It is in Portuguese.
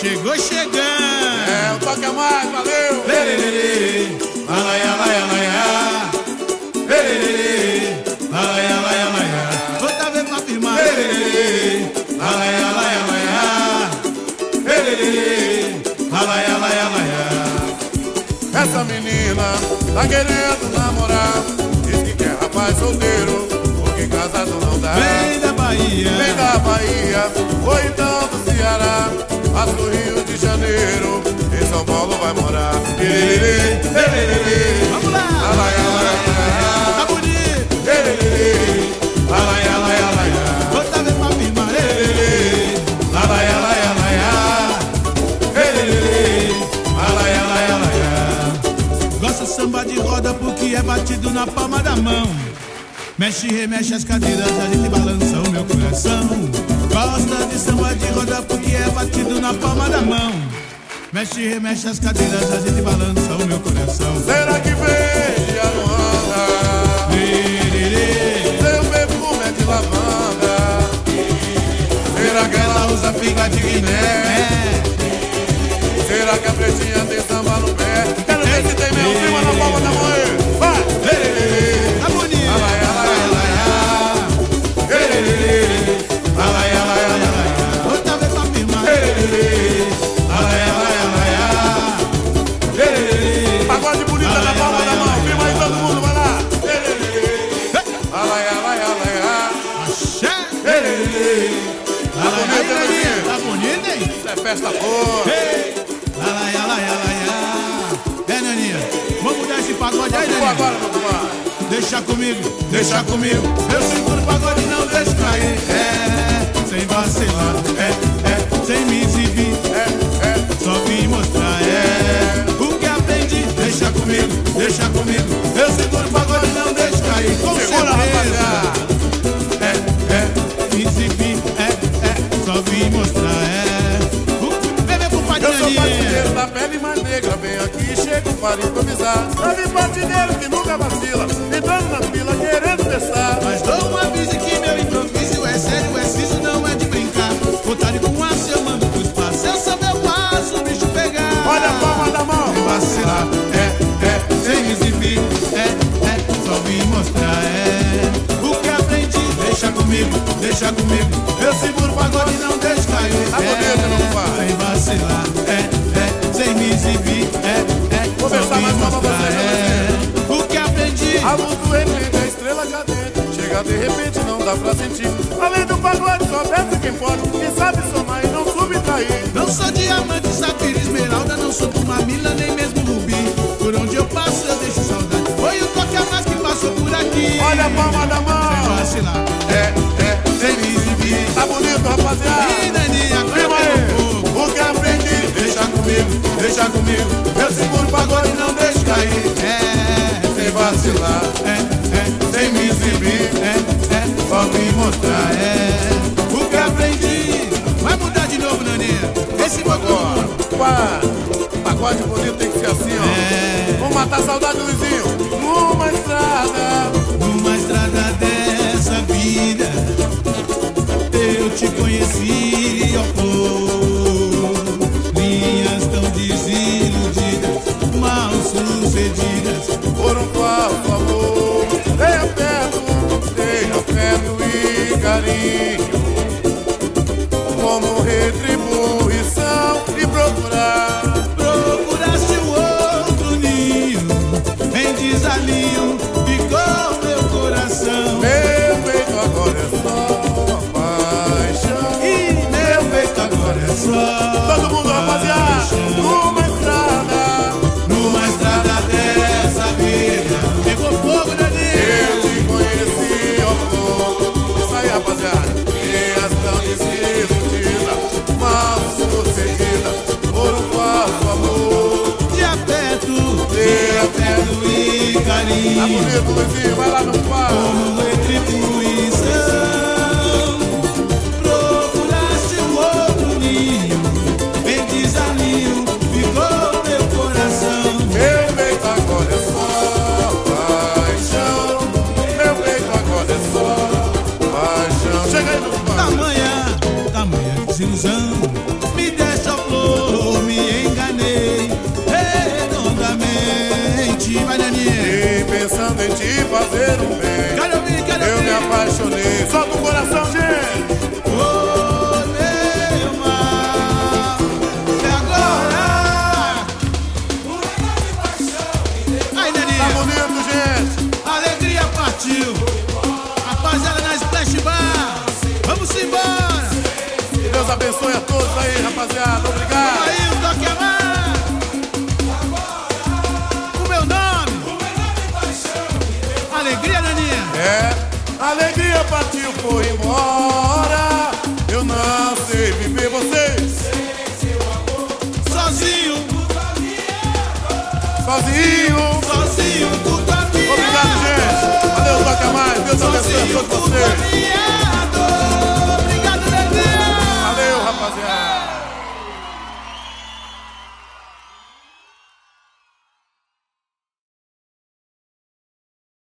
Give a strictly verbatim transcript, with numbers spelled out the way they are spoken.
chegou chegando. É, o toque a mais, valeu. Lererê, alaia, alaia, alaia. Lererê, alaia, alaia, alaia. Outra vez pra firmar. Lererê, alaia, alaia, alaia. Lererê, alaia, alaia, alaia. Essa menina tá querendo namorar, diz que quer rapaz solteiro, porque casado não dá. Vem da Bahia, Vem da Bahia, ou então do Ceará, mas do Rio de Janeiro, em São Paulo vai morar. Lererê, lererê, vamos lá. alaia, alaia, alaia. Tá bonito. Lererê, alaia, alaia, alaia. Outra vez pra firmar. Lererê, Alaia, alaia, alaia. Lererê, alaia, alaia, alaia. gosta samba de roda porque é batido na palma da mão. Mexe e remexe as cadeiras, a gente balança o meu coração. Gosta de samba de roda porque é batido na palma da mão. Mexe e remexe as cadeiras, a gente balança o meu coração. Será que vem de Aruanda? Lererê, Seu perfume é de lavanda. Será que ela usa pinga de Guiné? Será que a pretinha tem samba no pé? Quero ver se tem meu prima na palma da mão aí. Vai! Lererê, tá bonito. alaia, alaia, alaia. Lererê, alaia, alaia, alaia. Outra vez pra firmar. Lererê, alaia, alaia, alaia. Lererê, pagode bonita na palma da mão. Firma aí todo mundo, vai lá. Lererê, alaia, alaia, alaia. Axé. Lererê, Tá bonito, hein? Tá bonito, hein? isso é festa boa. Ei, alaia, alaia, alaia. É, Naninha, vamos mudar esse pagode aí, Vamos Naninha? agora, meu compadre. Deixa comigo, deixa comigo. Eu seguro o pagode e não deixo cair. É, sem vacilar, é, é, sem me exibir. É, é, Só vim mostrar, é, o que aprendi. Deixa comigo, deixa comigo. Eu seguro o pagode e não deixo cair. Com segura, certeza. rapaziada. É, é, me exibir, é, é, só vim mostrar, é. O- Vem, meu compadre Eu sou Naninha. patineiro da pele mais negra. Vem aqui e chego para improvisar. Sabe patineiro que nunca vacila, entrando na fila querendo testar. Mas dou um aviso que meu improviso é sério, é siso, não é de brincar. Vontade com aço, eu mando pro espaço. Eu sou meu passo, o bicho pegar. Olha a palma da mão. Sem vacilar, é, é, sem me exibir, é, é, só vim mostrar, é. O que aprendi, deixa comigo, deixa comigo. Eu seguro o pagode e não deixo cair. Tá bonito, meu pai. Sem vacilar, é, é, sem me exibir, é, é, Vou só versar vim mais uma pra mostrar, você, é. O que aprendi. A luz do repente, a estrela cadente. Chega de repente, não dá pra sentir. Além do pagode, só desce quem pode. Quem sabe somar e não subtrair. Não sou diamante, safira, esmeralda, não sou mamila, nem mesmo rubi. Por onde eu passo eu deixo saudade. Foi o toque a mais que passou por aqui. Olha a palma da Sem mão. vacilar, É, é, sem me exibir. tá bonito, rapaziada. Ih, Naninha, Prima aí, fogo. o que aprendi, deixa comigo, deixa comigo. Eu seguro o pagode e não deixo cair. É, Sem vacilar, é, é, sem me exibir. é, é, só vim mostrar, é. O que aprendi. Vai mudar de novo, Naninha. Esse Agora, bagulho. pá, pagode bonito tem que ser assim, ó. É. Vamos matar a saudade do Luizinho. Numa estrada, Numa estrada dessa vida, eu te conheci, ó flor. Linhas tão desiludidas, mal sucedidas. por um falso amor. Tenha perto, tenha afeto e carinho, como retribuição e procurar. Procuraste o outro ninho, em desalinho ficou meu coração. Meu peito agora é só paixão. E meu peito agora é só Todo mundo, rapaziada, paixão. numa estrada. Numa estrada dessa vida, pegou fogo, Naninha. Eu te conheci, ó flor. Isso aí, rapaziada. Linhas tão desiludidas, mal sucedidas, por um falso amor. De afeto, De afeto e carinho, Tá bonito, Luizinho, vai lá no par. como retribuição. Procuraste um outro ninho, em desalinho ficou meu coração. Meu peito agora é só paixão. Meu peito agora é só paixão. Chega aí no par. Tamanha, tamanha desilusão, me deixa flor. fazer um bem. Quero ouvir, quero Eu ouvir. me apaixonei. Solta o coração, gente. Oh, meu mal, e agora? Aí, Tá Neninha, bonito, gente. a alegria partiu. Rapaziada na Splash Bar, vamos embora. Que Deus abençoe a todos aí, rapaziada. Obrigado. Aí o Toque Amar, o meu nome, alegria, Neninha. É, a alegria partiu, foi embora. Eu não sei viver vocês Sozinho, sozinho. sozinho, culpa minha. Obrigado, gente. Valeu, toca mais. Deus abençoe a todos vocês. Culpa minha.